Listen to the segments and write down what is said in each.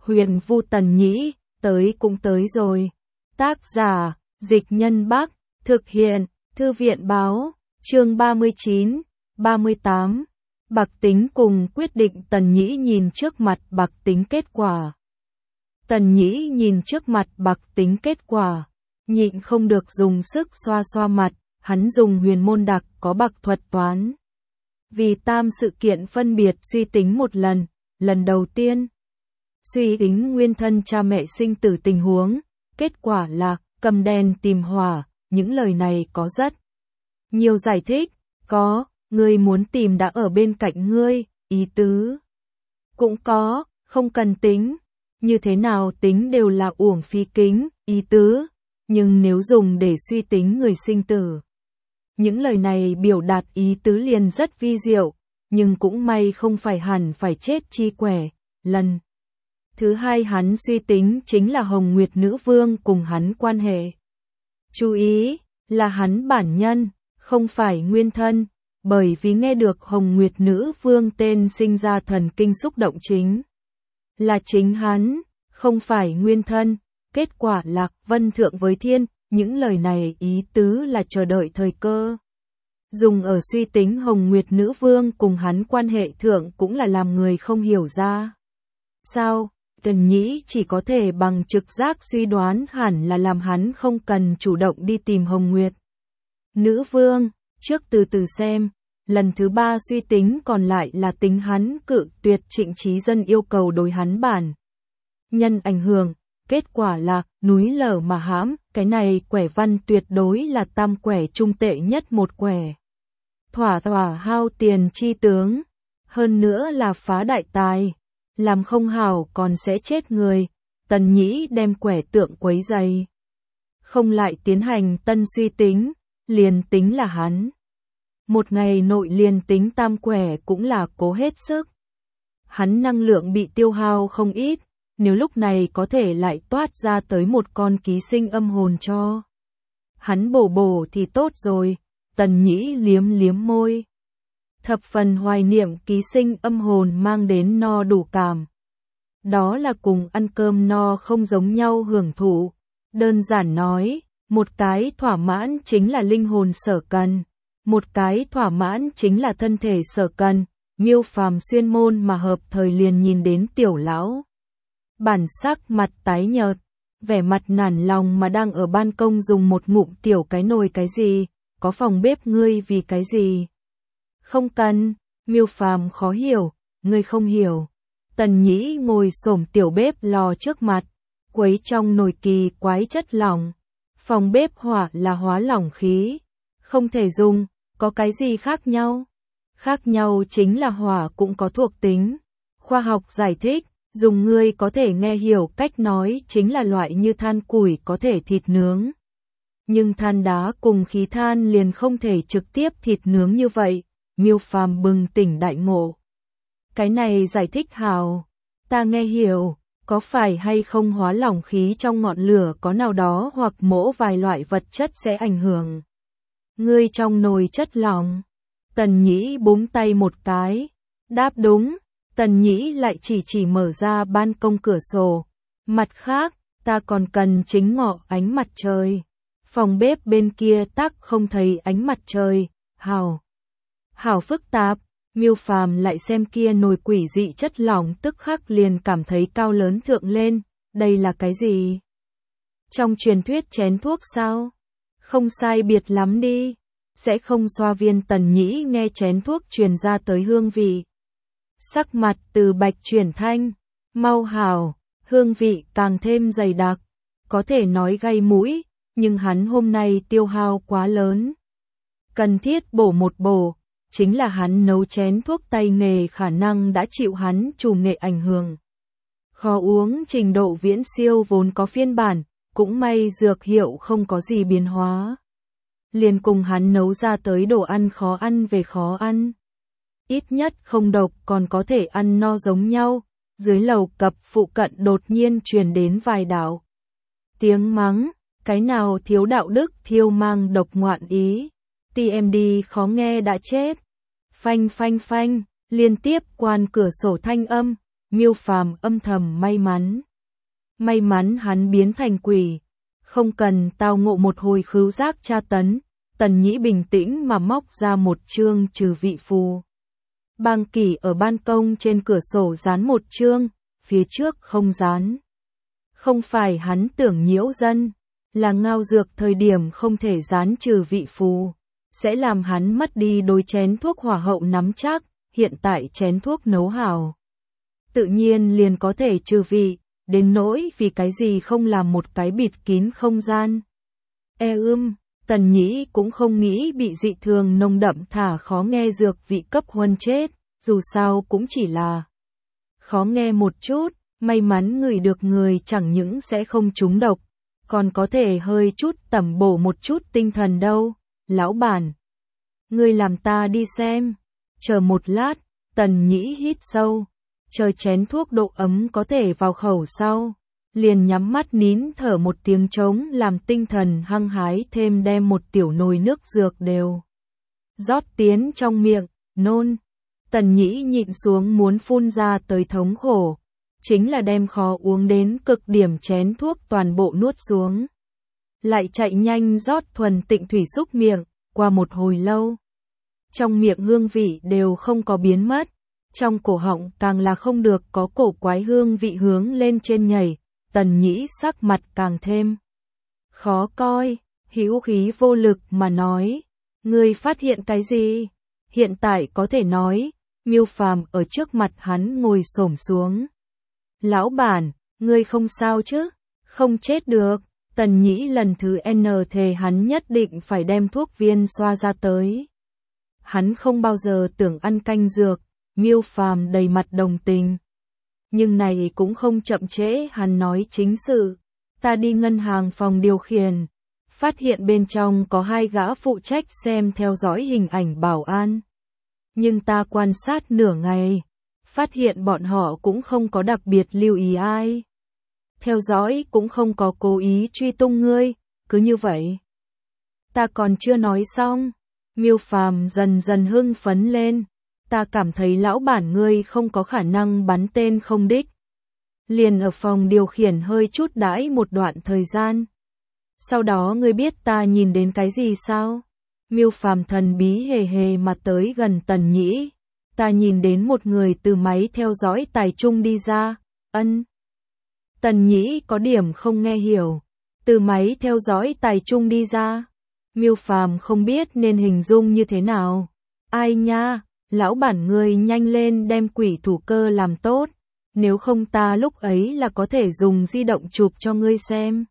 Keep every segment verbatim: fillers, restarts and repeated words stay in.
Huyền Vu Tần Nhĩ, tới cũng tới rồi. Tác giả, Dịch Nhân Bắc, thực hiện, Thư viện Báo, chương ba mươi chín, ba mươi tám. Bạc Tính cùng quyết định. Tần Nhĩ nhìn trước mặt Bạc Tính kết quả. Tần Nhĩ nhìn trước mặt Bạc Tính kết quả, nhịn không được dùng sức xoa xoa mặt, hắn dùng huyền môn đặc có bạc thuật toán. Vì tam sự kiện phân biệt suy tính một lần, lần đầu tiên suy tính nguyên thân cha mẹ sinh tử tình huống, kết quả là cầm đèn tìm hỏa, những lời này có rất nhiều giải thích, có, ngươi muốn tìm đã ở bên cạnh ngươi, ý tứ. Cũng có, không cần tính, như thế nào tính đều là uổng phí kính, ý tứ, nhưng nếu dùng để suy tính người sinh tử. Những lời này biểu đạt ý tứ liền rất vi diệu, nhưng cũng may không phải hẳn phải chết chi quẻ, lần. Thứ hai hắn suy tính chính là Hồng Nguyệt Nữ Vương cùng hắn quan hệ. Chú ý, là hắn bản nhân, không phải nguyên thân, bởi vì nghe được Hồng Nguyệt Nữ Vương tên sinh ra thần kinh xúc động chính là chính hắn, không phải nguyên thân, kết quả là vân thượng với thiên, những lời này ý tứ là chờ đợi thời cơ. Dùng ở suy tính Hồng Nguyệt Nữ Vương cùng hắn quan hệ thượng cũng là làm người không hiểu ra. Sao? Tần Nhĩ chỉ có thể bằng trực giác suy đoán hẳn là làm hắn không cần chủ động đi tìm Hồng Nguyệt Nữ Vương, trước từ từ xem. Lần thứ ba suy tính còn lại là tính hắn cự tuyệt Trịnh Trí Dân yêu cầu đối hắn bản nhân ảnh hưởng, kết quả là núi lở mà hãm, cái này quẻ văn tuyệt đối là tam quẻ trung tệ nhất một quẻ. Thỏa thỏa hao tiền chi tướng, hơn nữa là phá đại tài, làm không hảo còn sẽ chết người. Tần Nhĩ đem quẻ tượng quấy dày, không lại tiến hành tân suy tính, liền tính là hắn. Một ngày nội liền tính tam quẻ cũng là cố hết sức. Hắn năng lượng bị tiêu hao không ít, nếu lúc này có thể lại toát ra tới một con ký sinh âm hồn cho hắn bổ bổ thì tốt rồi. Tần Nhĩ liếm liếm môi, thập phần hoài niệm ký sinh âm hồn mang đến no đủ cảm. Đó là cùng ăn cơm no không giống nhau hưởng thụ. Đơn giản nói, một cái thỏa mãn chính là linh hồn sở cần, một cái thỏa mãn chính là thân thể sở cần. Miêu Phàm xuyên môn mà hợp thời liền nhìn đến tiểu lão bản sắc mặt tái nhợt, vẻ mặt nản lòng mà đang ở ban công dùng một ngụm tiểu cái nồi. Cái gì? Có phòng bếp ngươi vì cái gì? Không cần. Miêu Phàm khó hiểu, ngươi không hiểu. Tần Nhĩ ngồi xổm tiểu bếp lò trước mặt, quấy trong nồi kỳ quái chất lỏng. Phòng bếp hỏa là hóa lỏng khí, không thể dùng, có cái gì khác nhau? Khác nhau chính là hỏa cũng có thuộc tính. Khoa học giải thích, dùng ngươi có thể nghe hiểu cách nói chính là loại như than củi có thể thịt nướng. Nhưng than đá cùng khí than liền không thể trực tiếp thịt nướng như vậy. Miêu Phàm bừng tỉnh đại ngộ. Cái này giải thích hào, ta nghe hiểu, có phải hay không hóa lỏng khí trong ngọn lửa có nào đó hoặc mỗ vài loại vật chất sẽ ảnh hưởng ngươi trong nồi chất lỏng? Tần Nhĩ búng tay một cái, đáp đúng. Tần Nhĩ lại chỉ chỉ mở ra ban công cửa sổ. Mặt khác, ta còn cần chính ngọ ánh mặt trời. Phòng bếp bên kia tắc không thấy ánh mặt trời. Hảo, hảo phức tạp. Miêu Phàm lại xem kia nồi quỷ dị chất lỏng tức khắc liền cảm thấy cao lớn thượng lên. Đây là cái gì? Trong truyền thuyết chén thuốc sao? Không sai biệt lắm đi. Sẽ không xoa viên. Tần Nhĩ nghe chén thuốc truyền ra tới hương vị. Sắc mặt từ bạch chuyển thanh, mau hảo, hương vị càng thêm dày đặc, có thể nói gây mũi, nhưng hắn hôm nay tiêu hao quá lớn. Cần thiết bổ một bổ, chính là hắn nấu chén thuốc tay nghề khả năng đã chịu hắn chủ nghệ ảnh hưởng. Khó uống trình độ viễn siêu vốn có phiên bản, cũng may dược hiệu không có gì biến hóa. Liền cùng hắn nấu ra tới đồ ăn khó ăn về khó ăn. Ít nhất không độc còn có thể ăn no giống nhau. Dưới lầu cập phụ cận đột nhiên truyền đến vài đạo tiếng mắng, cái nào thiếu đạo đức thiêu mang độc ngoạn ý. tê em đê khó nghe đã chết. Phanh phanh phanh, liên tiếp quan cửa sổ thanh âm, Miêu Phàm âm thầm may mắn. May mắn hắn biến thành quỷ, không cần tao ngộ một hồi khứu giác tra tấn. Tần Nhĩ bình tĩnh mà móc ra một chương trừ vị phù. Bang Kỷ ở ban công trên cửa sổ dán một chương, phía trước không dán. Không phải hắn tưởng nhiễu dân, là ngao dược thời điểm không thể dán trừ vị phù, sẽ làm hắn mất đi đôi chén thuốc hỏa hậu nắm chắc, hiện tại chén thuốc nấu hảo. Tự nhiên liền có thể trừ vị, đến nỗi vì cái gì không làm một cái bịt kín không gian. E ưm, Tần Nhĩ cũng không nghĩ bị dị thường nồng đậm thả khó nghe dược vị cấp huân chết, dù sao cũng chỉ là khó nghe một chút, may mắn ngửi được người chẳng những sẽ không trúng độc, còn có thể hơi chút tẩm bổ một chút tinh thần đâu. Lão bản, ngươi làm ta đi xem. Chờ một lát, Tần Nhĩ hít sâu, chờ chén thuốc độ ấm có thể vào khẩu sau, liền nhắm mắt nín thở một tiếng trống làm tinh thần hăng hái thêm đem một tiểu nồi nước dược đều rót tiến trong miệng, nôn. Tần Nhĩ nhịn xuống muốn phun ra tới thống khổ, chính là đem khó uống đến cực điểm chén thuốc toàn bộ nuốt xuống. Lại chạy nhanh rót thuần tịnh thủy xúc miệng, qua một hồi lâu. Trong miệng hương vị đều không có biến mất, trong cổ họng càng là không được có cổ quái hương vị hướng lên trên nhảy. Tần Nhĩ sắc mặt càng thêm khó coi, hữu khí vô lực mà nói, ngươi phát hiện cái gì? Hiện tại có thể nói, Miêu Phàm ở trước mặt hắn ngồi xổm xuống. Lão bản, ngươi không sao chứ? Không chết được. Tần Nhĩ lần thứ N thề hắn nhất định phải đem thuốc viên xoa ra tới. Hắn không bao giờ tưởng ăn canh dược, Miêu Phàm đầy mặt đồng tình. Nhưng này cũng không chậm trễ hắn nói chính sự. Ta đi ngân hàng phòng điều khiển, phát hiện bên trong có hai gã phụ trách xem theo dõi hình ảnh bảo an. Nhưng ta quan sát nửa ngày, phát hiện bọn họ cũng không có đặc biệt lưu ý ai. Theo dõi cũng không có cố ý truy tung ngươi, cứ như vậy. Ta còn chưa nói xong, Miêu Phàm dần dần hưng phấn lên. Ta cảm thấy lão bản ngươi không có khả năng bắn tên không đích. Liền ở phòng điều khiển hơi chút đãi một đoạn thời gian. Sau đó ngươi biết ta nhìn đến cái gì sao? Miêu Phàm thần bí hề hề mà tới gần Tần Nhĩ. Ta nhìn đến một người từ máy theo dõi tài trung đi ra. Ân. Tần Nhĩ có điểm không nghe hiểu. Từ máy theo dõi tài trung đi ra. Miêu Phàm không biết nên hình dung như thế nào. Ai nha? Lão bản ngươi nhanh lên đem quỷ thủ cơ làm tốt, nếu không ta lúc ấy là có thể dùng di động chụp cho ngươi xem.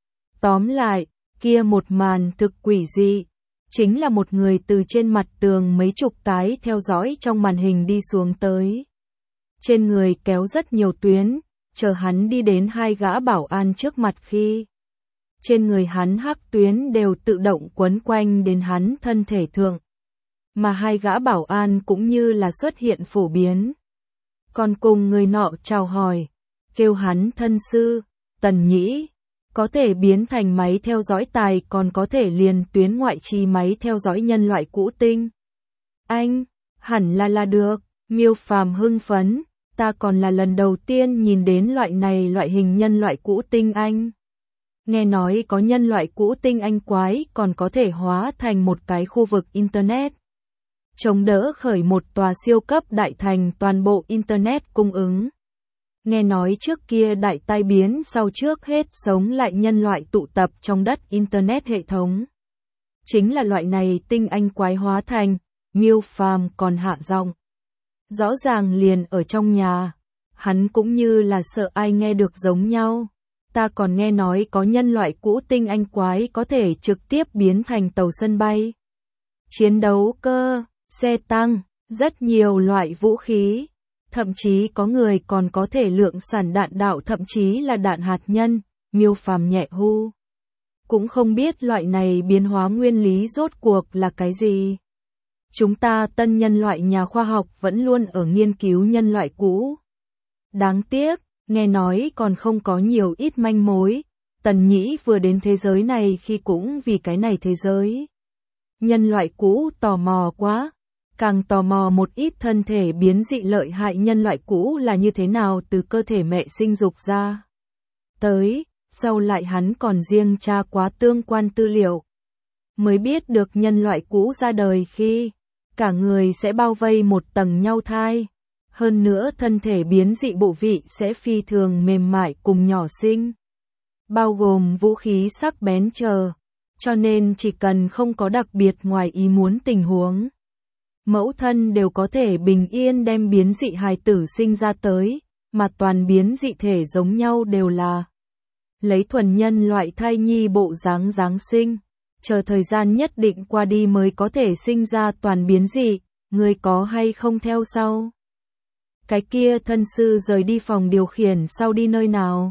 Tóm lại, kia một màn thực quỷ dị, chính là một người từ trên mặt tường mấy chục cái theo dõi trong màn hình đi xuống tới. Trên người kéo rất nhiều tuyến, chờ hắn đi đến hai gã bảo an trước mặt khi. Trên người hắn hắc tuyến đều tự động quấn quanh đến hắn thân thể thượng. Mà hai gã bảo an cũng như là xuất hiện phổ biến. Còn cùng người nọ chào hỏi, kêu hắn thân sư, Tần Nhĩ, có thể biến thành máy theo dõi tài còn có thể liền tuyến ngoại trì máy theo dõi nhân loại cũ tinh. Anh, hẳn là là được, Miêu Phàm hưng phấn, ta còn là lần đầu tiên nhìn đến loại này loại hình nhân loại cũ tinh anh. Nghe nói có nhân loại cũ tinh anh quái còn có thể hóa thành một cái khu vực Internet. Chống đỡ khởi một tòa siêu cấp đại thành toàn bộ Internet cung ứng. Nghe nói trước kia đại tai biến sau trước hết sống lại nhân loại tụ tập trong đất Internet hệ thống. Chính là loại này tinh anh quái hóa thành, Miêu Phàm còn hạ giọng. Rõ ràng liền ở trong nhà, hắn cũng như là sợ ai nghe được giống nhau. Ta còn nghe nói có nhân loại cũ tinh anh quái có thể trực tiếp biến thành tàu sân bay, chiến đấu cơ, xe tăng, rất nhiều loại vũ khí. Thậm chí có người còn có thể lượng sản đạn đạo thậm chí là đạn hạt nhân, Miêu Phàm nhẹ hu. Cũng không biết loại này biến hóa nguyên lý rốt cuộc là cái gì. Chúng ta tân nhân loại nhà khoa học vẫn luôn ở nghiên cứu nhân loại cũ. Đáng tiếc, nghe nói còn không có nhiều ít manh mối. Tần Nhĩ vừa đến thế giới này khi cũng vì cái này thế giới. Nhân loại cũ tò mò quá. càng tò mò một ít thân thể biến dị lợi hại nhân loại cũ là như thế nào từ cơ thể mẹ sinh dục ra. Tới, sau lại hắn còn riêng tra quá tương quan tư liệu. Mới biết được nhân loại cũ ra đời khi cả người sẽ bao vây một tầng nhau thai. Hơn nữa thân thể biến dị bộ vị sẽ phi thường mềm mại cùng nhỏ xinh. Bao gồm vũ khí sắc bén chờ. Cho nên chỉ cần không có đặc biệt ngoài ý muốn tình huống. Mẫu thân đều có thể bình yên đem biến dị hài tử sinh ra tới, mà toàn biến dị thể giống nhau đều là lấy thuần nhân loại thai nhi bộ dáng dáng sinh, chờ thời gian nhất định qua đi mới có thể sinh ra toàn biến dị, người có hay không theo sau. Cái kia thân sư rời đi phòng điều khiển sau đi nơi nào?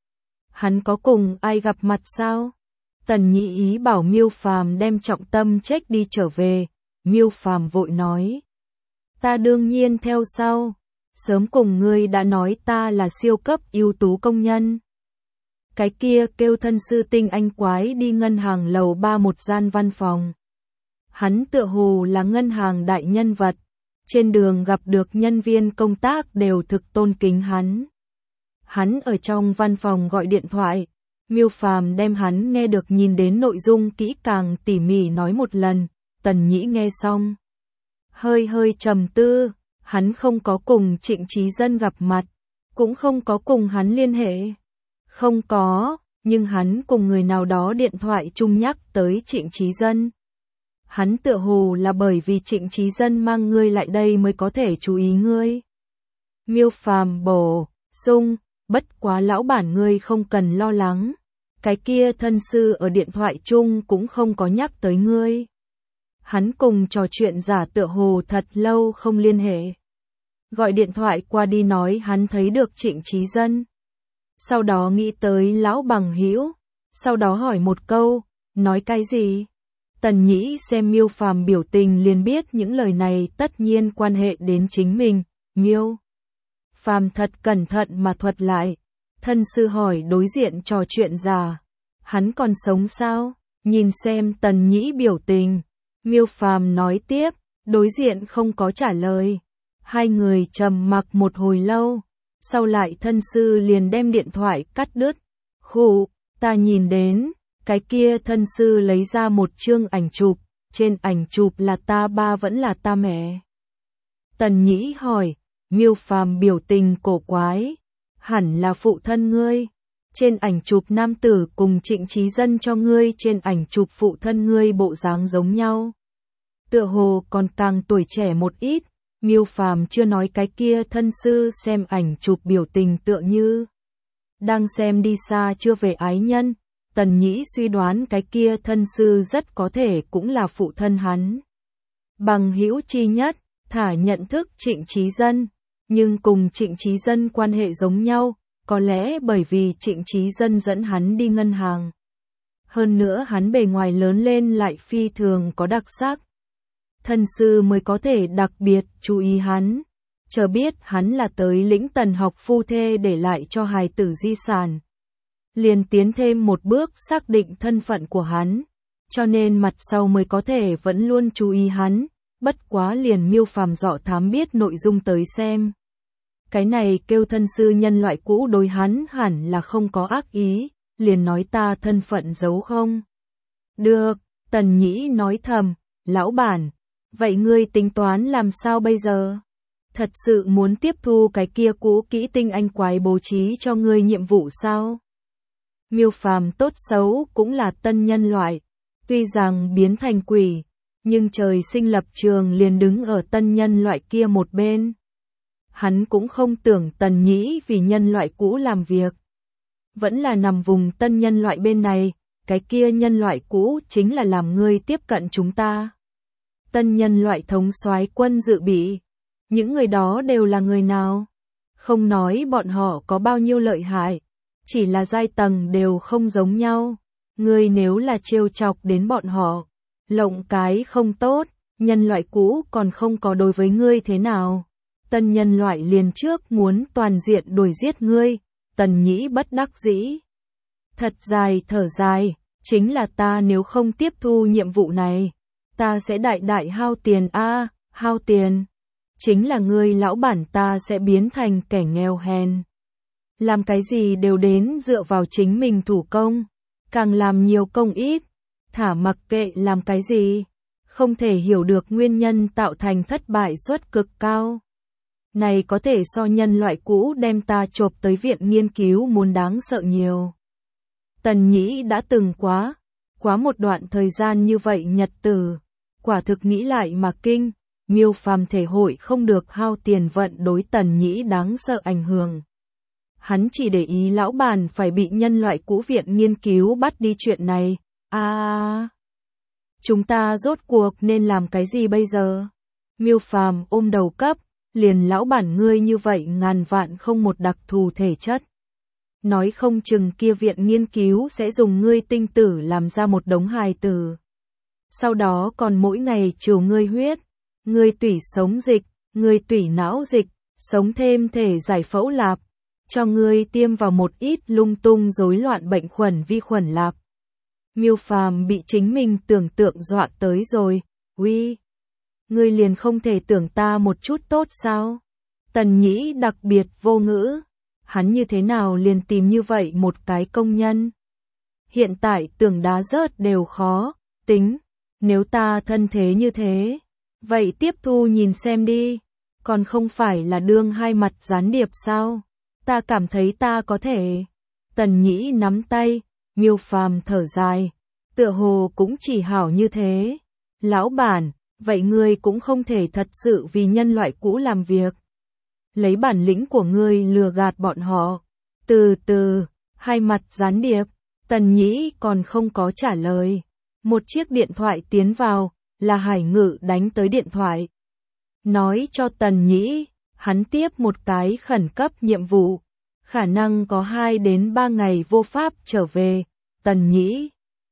Hắn có cùng ai gặp mặt sao? Tần Nhĩ ý bảo Miêu Phàm đem trọng tâm check đi trở về. Miêu Phàm vội nói. Ta đương nhiên theo sau. Sớm cùng ngươi đã nói ta là siêu cấp ưu tú công nhân. Cái kia kêu thân sư tinh anh quái đi ngân hàng lầu ba một gian văn phòng. Hắn tựa hồ là ngân hàng đại nhân vật. Trên đường gặp được nhân viên công tác đều thực tôn kính hắn. Hắn ở trong văn phòng gọi điện thoại. Miêu Phàm đem hắn nghe được nhìn đến nội dung kỹ càng tỉ mỉ nói một lần. Tần Nhĩ nghe xong. Hơi hơi trầm tư. Hắn không có cùng Trịnh Chí Dân gặp mặt. Cũng không có cùng hắn liên hệ. Không có, nhưng hắn cùng người nào đó điện thoại chung nhắc tới Trịnh Chí Dân. Hắn tựa hồ là bởi vì Trịnh Chí Dân mang ngươi lại đây mới có thể chú ý ngươi. Miêu Phàm bổ sung, bất quá lão bản ngươi không cần lo lắng. Cái kia thân sư ở điện thoại chung cũng không có nhắc tới ngươi. Hắn cùng trò chuyện giả tựa hồ thật lâu không liên hệ. Gọi điện thoại qua đi nói hắn thấy được Trịnh Chí Dân. Sau đó nghĩ tới lão bằng hữu, sau đó hỏi một câu, nói cái gì? Tần Nhĩ xem Miêu Phàm biểu tình liền biết những lời này tất nhiên quan hệ đến chính mình. Miêu Phàm thật cẩn thận mà thuật lại. Thân sư hỏi đối diện trò chuyện giả, hắn còn sống sao? Nhìn xem Tần Nhĩ biểu tình, Miêu Phàm nói tiếp, đối diện không có trả lời. Hai người trầm mặc một hồi lâu, sau lại thân sư liền đem điện thoại cắt đứt. Khụ, ta nhìn đến, cái kia thân sư lấy ra một chương ảnh chụp, trên ảnh chụp là ta ba vẫn là ta mẹ. Tần Nhĩ hỏi, Miêu Phàm biểu tình cổ quái, hẳn là phụ thân ngươi. Trên ảnh chụp nam tử cùng Trịnh Chí Dân cho ngươi trên ảnh chụp phụ thân ngươi bộ dáng giống nhau. Tựa hồ còn càng tuổi trẻ một ít. Miêu Phàm chưa nói cái kia thân sư xem ảnh chụp biểu tình tựa như đang xem đi xa chưa về ái nhân. Tần Nhĩ suy đoán cái kia thân sư rất có thể cũng là phụ thân hắn. Bằng hữu chi nhất, thả nhận thức Trịnh Chí Dân, nhưng cùng Trịnh Chí Dân quan hệ giống nhau, có lẽ bởi vì Trịnh Chí Dân dẫn hắn đi ngân hàng. Hơn nữa hắn bề ngoài lớn lên lại phi thường có đặc sắc. Thân sư mới có thể đặc biệt chú ý hắn, chờ biết hắn là tới lĩnh Tần học phu thê để lại cho hài tử di sản. Liền tiến thêm một bước xác định thân phận của hắn, cho nên mặt sau mới có thể vẫn luôn chú ý hắn, bất quá liền Miêu Phàm dọ thám biết nội dung tới xem. Cái này kêu thân sư nhân loại cũ đối hắn hẳn là không có ác ý, liền nói ta thân phận giấu không? Được, Tần Nhĩ nói thầm, lão bản. Vậy ngươi tính toán làm sao bây giờ? Thật sự muốn tiếp thu cái kia cũ kỹ tinh anh quái bố trí cho ngươi nhiệm vụ sao? Miêu Phàm tốt xấu cũng là tân nhân loại, tuy rằng biến thành quỷ, nhưng trời sinh lập trường liền đứng ở tân nhân loại kia một bên. Hắn cũng không tưởng Tần Nhĩ vì nhân loại cũ làm việc. Vẫn là nằm vùng tân nhân loại bên này, cái kia nhân loại cũ chính là làm ngươi tiếp cận chúng ta. Tân nhân loại thống soái quân dự bị. Những người đó đều là người nào? Không nói bọn họ có bao nhiêu lợi hại, chỉ là giai tầng đều không giống nhau. Ngươi nếu là trêu chọc đến bọn họ, lộng cái không tốt, nhân loại cũ còn không có đối với ngươi thế nào. Tân nhân loại liền trước muốn toàn diện đuổi giết ngươi. Tần Nhĩ bất đắc dĩ. Thật dài thở dài, chính là ta nếu không tiếp thu nhiệm vụ này, ta sẽ đại đại hao tiền a. hao tiền. Chính là ngươi lão bản ta sẽ biến thành kẻ nghèo hèn. Làm cái gì đều đến dựa vào chính mình thủ công. Càng làm nhiều công ít, thả mặc kệ làm cái gì. Không thể hiểu được nguyên nhân tạo thành thất bại suất cực cao. Này có thể so nhân loại cũ đem ta chộp tới viện nghiên cứu muốn đáng sợ nhiều. Tần Nhĩ đã từng quá, quá một đoạn thời gian như vậy nhật tử. Quả thực nghĩ lại mà kinh, Miêu Phàm thể hội không được hao tiền vận đối Tần Nhĩ đáng sợ ảnh hưởng. Hắn chỉ để ý lão bản phải bị nhân loại cũ viện nghiên cứu bắt đi chuyện này. À, chúng ta rốt cuộc nên làm cái gì bây giờ? Miêu Phàm ôm đầu cấp, liền lão bản ngươi như vậy ngàn vạn không một đặc thù thể chất. Nói không chừng kia viện nghiên cứu sẽ dùng ngươi tinh tử làm ra một đống hài tử. Sau đó còn mỗi ngày chiều ngươi huyết, ngươi tủy sống dịch, ngươi tủy não dịch, sống thêm thể giải phẫu lạp, cho ngươi tiêm vào một ít lung tung rối loạn bệnh khuẩn vi khuẩn lạp. Miêu Phàm bị chính mình tưởng tượng dọa tới rồi, uy, ngươi liền không thể tưởng ta một chút tốt sao? Tần Nhĩ đặc biệt vô ngữ, hắn như thế nào liền tìm như vậy một cái công nhân? Hiện tại tưởng đá rớt đều khó, tính, nếu ta thân thế như thế, vậy tiếp thu nhìn xem đi, còn không phải là đương hai mặt gián điệp sao? Ta cảm thấy ta có thể. Tần Nhĩ nắm tay, Miêu Phàm thở dài, tựa hồ cũng chỉ hảo như thế. Lão bản, vậy ngươi cũng không thể thật sự vì nhân loại cũ làm việc. Lấy bản lĩnh của ngươi lừa gạt bọn họ. Từ từ, hai mặt gián điệp, Tần Nhĩ còn không có trả lời. Một chiếc điện thoại tiến vào, là Hải Ngự đánh tới điện thoại. Nói cho Tần Nhĩ, hắn tiếp một cái khẩn cấp nhiệm vụ. Khả năng có hai đến ba ngày vô pháp trở về. Tần Nhĩ.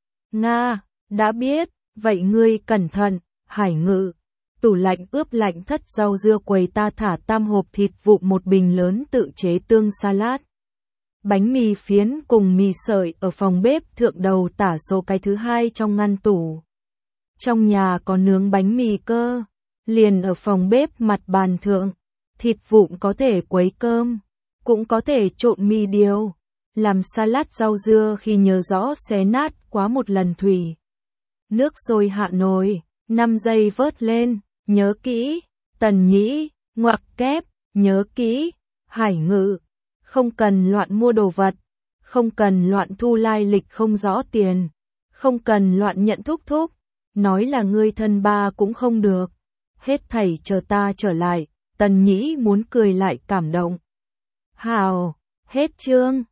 Nga, đã biết, vậy ngươi cẩn thận, Hải Ngự. Tủ lạnh ướp lạnh thất rau dưa quầy ta thả tam hộp thịt vụn một bình lớn tự chế tương salad. Bánh mì phiến cùng mì sợi ở phòng bếp thượng đầu tả số cái thứ hai trong ngăn tủ. Trong nhà có nướng bánh mì cơ, liền ở phòng bếp mặt bàn thượng. Thịt vụn có thể quấy cơm, cũng có thể trộn mì điều. Làm salad rau dưa khi nhớ rõ xé nát quá một lần thủy. Nước sôi hạ nồi, năm giây vớt lên, nhớ kỹ, Tần Nhĩ, ngoặc kép, nhớ kỹ, Hải Ngự, không cần loạn mua đồ vật, không cần loạn thu lai lịch không rõ tiền, không cần loạn nhận thúc thúc, nói là ngươi thân ba cũng không được, hết thảy chờ ta trở lại, Tần Nhĩ muốn cười lại cảm động. Hào, hết chương.